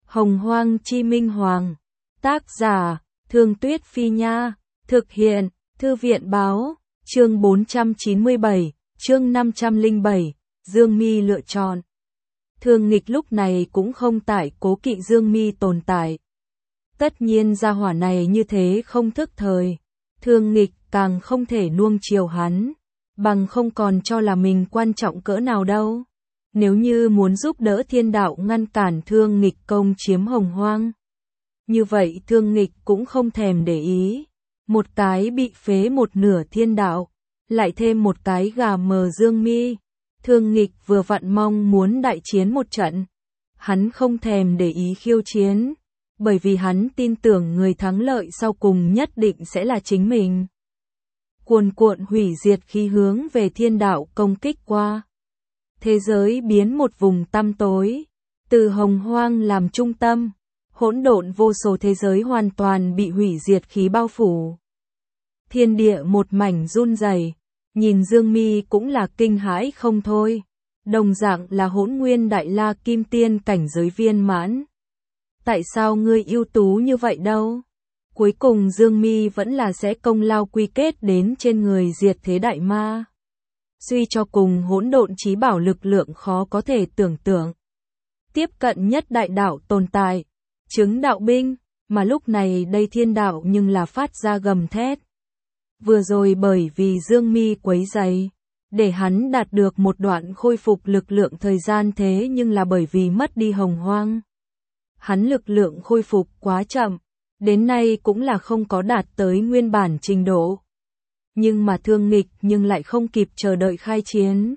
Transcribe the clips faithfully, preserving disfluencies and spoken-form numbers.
Hồng Hoang Chi Minh Hoàng. Tác giả, Thương Tuyết Phi Nha. Thực hiện, Thư viện Báo. Chương bốn trăm chín mươi bảy, chương năm trăm lẻ bảy, Dương Mi lựa chọn. Thương Nghịch lúc này cũng không tại cố kỵ Dương Mi tồn tại. Tất nhiên gia hỏa này như thế không thức thời. Thương Nghịch càng không thể nuông chiều hắn, bằng không còn cho là mình quan trọng cỡ nào đâu. Nếu như muốn giúp đỡ thiên đạo ngăn cản Thương Nghịch công chiếm Hồng Hoang, như vậy Thương Nghịch cũng không thèm để ý. Một cái bị phế một nửa thiên đạo, lại thêm một cái gà mờ Dương Mi. Thương Nghịch vừa vặn mong muốn đại chiến một trận. Hắn không thèm để ý khiêu chiến, bởi vì hắn tin tưởng người thắng lợi sau cùng nhất định sẽ là chính mình. Cuồn cuộn hủy diệt khí hướng về thiên đạo công kích qua. Thế giới biến một vùng tăm tối, từ Hồng Hoang làm trung tâm, hỗn độn vô số thế giới hoàn toàn bị hủy diệt khí bao phủ. Thiên địa một mảnh run rẩy, nhìn Dương Mi cũng là kinh hãi không thôi. Đồng dạng là Hỗn Nguyên Đại La Kim Tiên cảnh giới viên mãn. Tại sao ngươi ưu tú như vậy đâu? Cuối cùng Dương Mi vẫn là sẽ công lao quy kết đến trên người diệt thế đại ma. Suy cho cùng hỗn độn chí bảo lực lượng khó có thể tưởng tượng. Tiếp cận nhất đại đạo tồn tại, chứng đạo binh, mà lúc này đây thiên đạo nhưng là phát ra gầm thét. Vừa rồi bởi vì Dương Mi quấy rầy, để hắn đạt được một đoạn khôi phục lực lượng thời gian, thế nhưng là bởi vì mất đi Hồng Hoang. Hắn lực lượng khôi phục quá chậm, đến nay cũng là không có đạt tới nguyên bản trình độ. Nhưng mà Thương Nghịch nhưng lại không kịp chờ đợi khai chiến.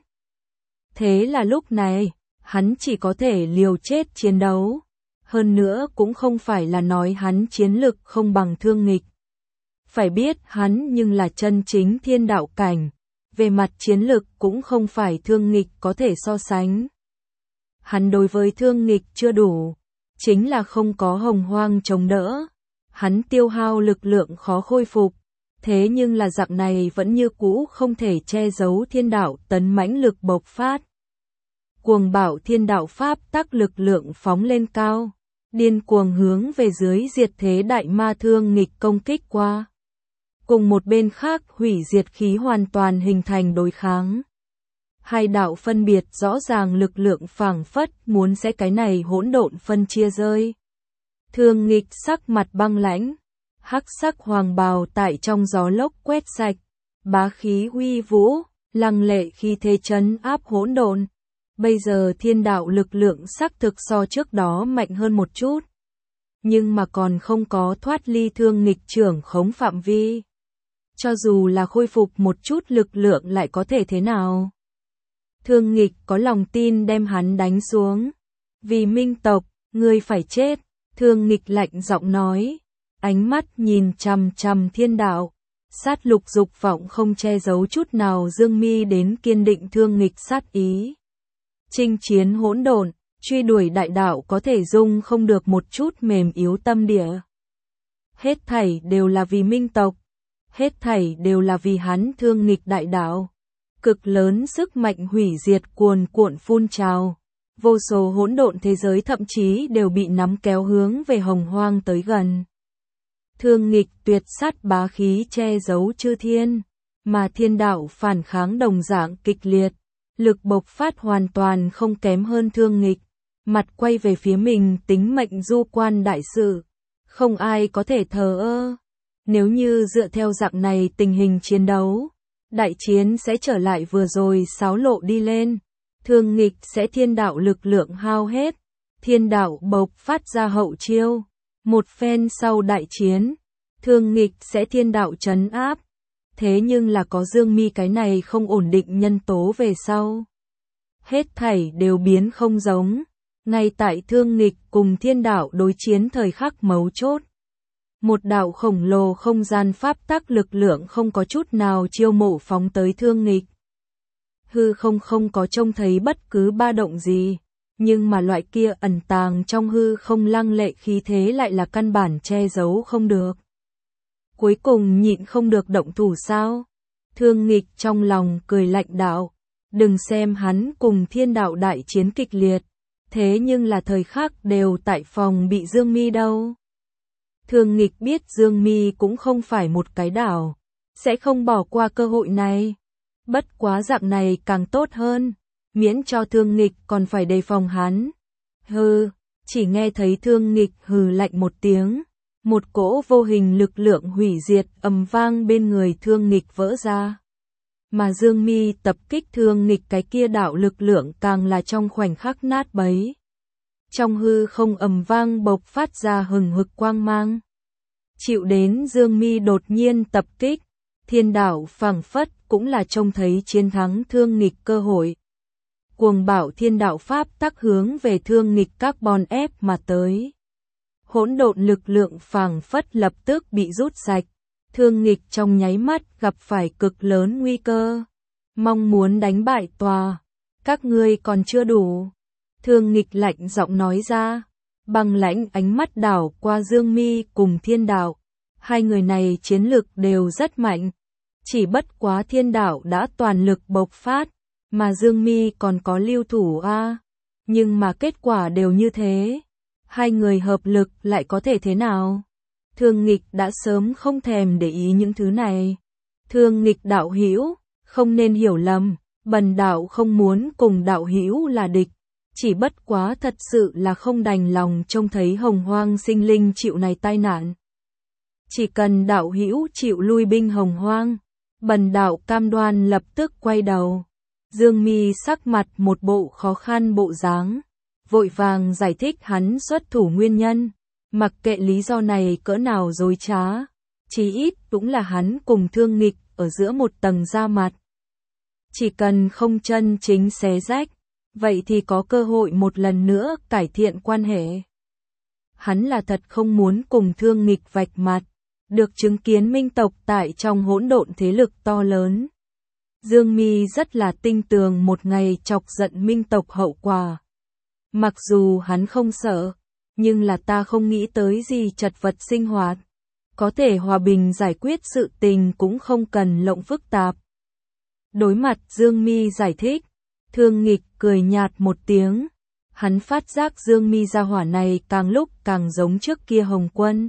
Thế là lúc này, hắn chỉ có thể liều chết chiến đấu. Hơn nữa cũng không phải là nói hắn chiến lực không bằng Thương Nghịch. Phải biết hắn nhưng là chân chính thiên đạo cảnh, về mặt chiến lực cũng không phải Thương Nghịch có thể so sánh. Hắn đối với Thương Nghịch chưa đủ, chính là không có Hồng Hoang chống đỡ. Hắn tiêu hao lực lượng khó khôi phục, thế nhưng là dạng này vẫn như cũ không thể che giấu thiên đạo tấn mãnh lực bộc phát. Cuồng bạo thiên đạo pháp tắc lực lượng phóng lên cao, điên cuồng hướng về dưới diệt thế đại ma Thương Nghịch công kích qua. Cùng một bên khác hủy diệt khí hoàn toàn hình thành đối kháng. Hai đạo phân biệt rõ ràng lực lượng phảng phất muốn sẽ cái này hỗn độn phân chia rơi. Thương Nghịch sắc mặt băng lãnh, hắc sắc hoàng bào tại trong gió lốc quét sạch, bá khí uy vũ, lăng lệ khi thế chấn áp hỗn độn. Bây giờ thiên đạo lực lượng xác thực so trước đó mạnh hơn một chút, nhưng mà còn không có thoát ly Thương Nghịch trưởng khống phạm vi. Cho dù là khôi phục một chút lực lượng lại có thể thế nào? Thương Nghịch có lòng tin đem hắn đánh xuống. Vì Minh tộc, ngươi phải chết. Thương Nghịch lạnh giọng nói, ánh mắt nhìn chằm chằm thiên đạo, sát lục dục vọng không che giấu chút nào Dương Mi đến kiên định Thương Nghịch sát ý. Chinh chiến hỗn độn, truy đuổi đại đạo có thể dung không được một chút mềm yếu tâm địa. Hết thảy đều là vì Minh tộc, hết thảy đều là vì hắn Thương Nghịch đại đạo. Cực lớn sức mạnh hủy diệt cuồn cuộn phun trào. Vô số hỗn độn thế giới thậm chí đều bị nắm kéo hướng về Hồng Hoang tới gần. Thương Nghịch tuyệt sát bá khí che giấu chư thiên, mà thiên đạo phản kháng đồng dạng kịch liệt, lực bộc phát hoàn toàn không kém hơn Thương Nghịch, mặt quay về phía mình tính mệnh du quan đại sự, không ai có thể thờ ơ. Nếu như dựa theo dạng này tình hình chiến đấu, đại chiến sẽ trở lại vừa rồi xáo lộ đi lên. Thương Nghịch sẽ thiên đạo lực lượng hao hết, thiên đạo bộc phát ra hậu chiêu. Một phen sau đại chiến, Thương Nghịch sẽ thiên đạo trấn áp. Thế nhưng là có Dương Mi cái này không ổn định nhân tố về sau. Hết thảy đều biến không giống. Ngay tại Thương Nghịch cùng thiên đạo đối chiến thời khắc mấu chốt. Một đạo khổng lồ không gian pháp tắc lực lượng không có chút nào chiêu mộ phóng tới Thương Nghịch. Hư không không có trông thấy bất cứ ba động gì, nhưng mà loại kia ẩn tàng trong hư không lăng lệ khí thế lại là căn bản che giấu không được. Cuối cùng nhịn không được động thủ sao? Thương Nghịch trong lòng cười lạnh đạo, đừng xem hắn cùng thiên đạo đại chiến kịch liệt, Thế nhưng là thời khắc đều tại phòng bị Dương Mi đâu. Thương Nghịch biết Dương Mi cũng không phải một cái đảo, sẽ không bỏ qua cơ hội này. Bất quá dạng này càng tốt hơn, miễn cho Thương Nghịch còn phải đề phòng hắn. Hừ, chỉ nghe thấy Thương Nghịch hừ lạnh một tiếng, một cỗ vô hình lực lượng hủy diệt ầm vang bên người Thương Nghịch vỡ ra. Mà Dương Mi tập kích Thương Nghịch cái kia đạo lực lượng càng là trong khoảnh khắc nát bấy. Trong hư không ầm vang bộc phát ra hừng hực quang mang. Chịu đến Dương Mi đột nhiên tập kích, thiên đạo phảng phất cũng là trông thấy chiến thắng Thương Nghịch cơ hội. Cuồng bạo thiên đạo pháp tắc hướng về Thương Nghịch carbon ép mà tới. Hỗn độn lực lượng phảng phất lập tức bị rút sạch. Thương Nghịch trong nháy mắt gặp phải cực lớn nguy cơ. Mong muốn đánh bại tòa, các ngươi còn chưa đủ. Thương Nghịch lạnh giọng nói ra, băng lãnh ánh mắt đảo qua Dương Mi cùng thiên đạo. Hai người này chiến lực đều rất mạnh. Chỉ bất quá thiên đạo đã toàn lực bộc phát, mà Dương Mi còn có lưu thủ a. Nhưng mà kết quả đều như thế. Hai người hợp lực lại có thể thế nào? Thương Nghịch đã sớm không thèm để ý những thứ này. Thương Nghịch đạo hữu, không nên hiểu lầm, bần đạo không muốn cùng đạo hữu là địch. Chỉ bất quá thật sự là không đành lòng trông thấy hồng hoang sinh linh chịu này tai nạn. Chỉ cần đạo hữu chịu lui binh hồng hoang, bần đạo cam đoan lập tức quay đầu. Dương Mi sắc mặt một bộ khó khăn bộ dáng, vội vàng giải thích hắn xuất thủ nguyên nhân, mặc kệ lý do này cỡ nào dối trá, chí ít cũng là hắn cùng Thương Nghịch ở giữa một tầng da mặt. Chỉ cần không chân chính xé rách, vậy thì có cơ hội một lần nữa cải thiện quan hệ. Hắn là thật không muốn cùng Thương Nghịch vạch mặt, được chứng kiến minh tộc tại trong hỗn độn thế lực to lớn. Dương Mi rất là tinh tường một ngày chọc giận minh tộc hậu quả. Mặc dù hắn không sợ, nhưng là ta không nghĩ tới gì chật vật sinh hoạt. Có thể hòa bình giải quyết sự tình cũng không cần lộng phức tạp. Đối mặt Dương Mi giải thích, Thương Nghịch cười nhạt một tiếng. Hắn phát giác Dương Mi gia hỏa này càng lúc càng giống trước kia Hồng Quân.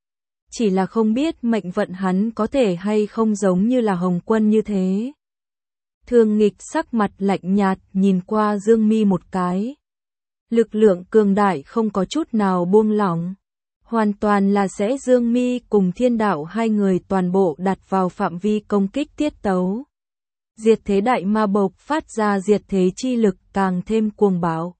Chỉ là không biết mệnh vận hắn có thể hay không giống như là Hồng Quân như thế. Thương Nghịch sắc mặt lạnh nhạt nhìn qua Dương Mi một cái. Lực lượng cường đại không có chút nào buông lỏng. Hoàn toàn là sẽ Dương Mi cùng thiên đạo hai người toàn bộ đặt vào phạm vi công kích tiết tấu. Diệt thế đại ma bộc phát ra diệt thế chi lực càng thêm cuồng bạo.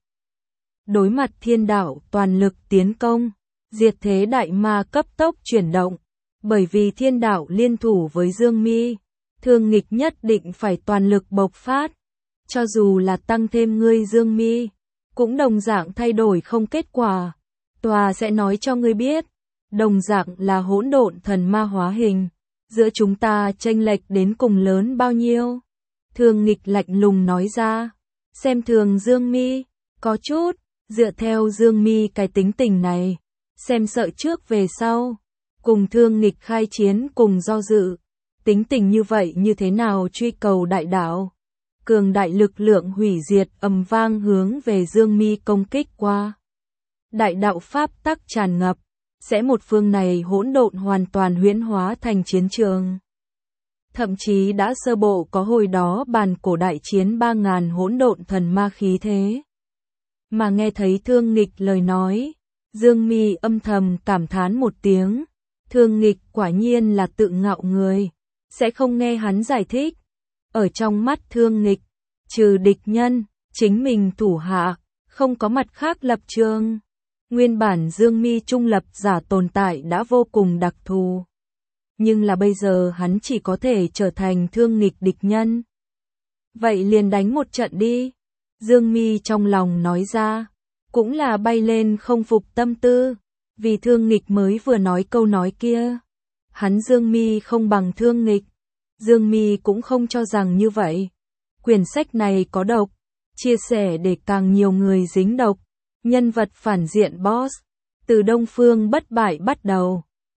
Đối mặt thiên đạo toàn lực tiến công, diệt thế đại ma cấp tốc chuyển động. Bởi vì thiên đạo liên thủ với Dương Mi, Thương Nghịch nhất định phải toàn lực bộc phát. Cho dù là tăng thêm ngươi Dương Mi, cũng đồng dạng thay đổi không kết quả. Tòa sẽ nói cho ngươi biết, đồng dạng là hỗn độn thần ma hóa hình, giữa chúng ta chênh lệch đến cùng lớn bao nhiêu. Thương Nghịch lạnh lùng nói ra, xem thường Dương Mi, có chút, dựa theo Dương Mi cái tính tình này, xem sợ trước về sau, cùng Thương Nghịch khai chiến cùng do dự, tính tình như vậy như thế nào truy cầu đại đạo. Cường đại lực lượng hủy diệt ầm vang hướng về Dương Mi công kích qua. Đại đạo pháp tắc tràn ngập, sẽ một phương này hỗn độn hoàn toàn huyễn hóa thành chiến trường. Thậm chí đã sơ bộ có hồi đó bàn cổ đại chiến ba ngàn hỗn độn thần ma khí thế. Mà nghe thấy Thương Nghịch lời nói, Dương Mi âm thầm cảm thán một tiếng. Thương Nghịch quả nhiên là tự ngạo người, sẽ không nghe hắn giải thích. Ở trong mắt Thương Nghịch, trừ địch nhân, chính mình thủ hạ, không có mặt khác lập trường. Nguyên bản Dương Mi trung lập giả tồn tại đã vô cùng đặc thù. Nhưng là bây giờ hắn chỉ có thể trở thành Thương Nghịch địch nhân. Vậy liền đánh một trận đi. Dương Mi trong lòng nói ra, cũng là bay lên không phục tâm tư, vì Thương Nghịch mới vừa nói câu nói kia. Hắn Dương Mi không bằng Thương Nghịch, Dương Mi cũng không cho rằng như vậy. Quyển sách này có độc, chia sẻ để càng nhiều người dính độc. Nhân vật phản diện boss, từ Đông Phương bất bại bắt đầu.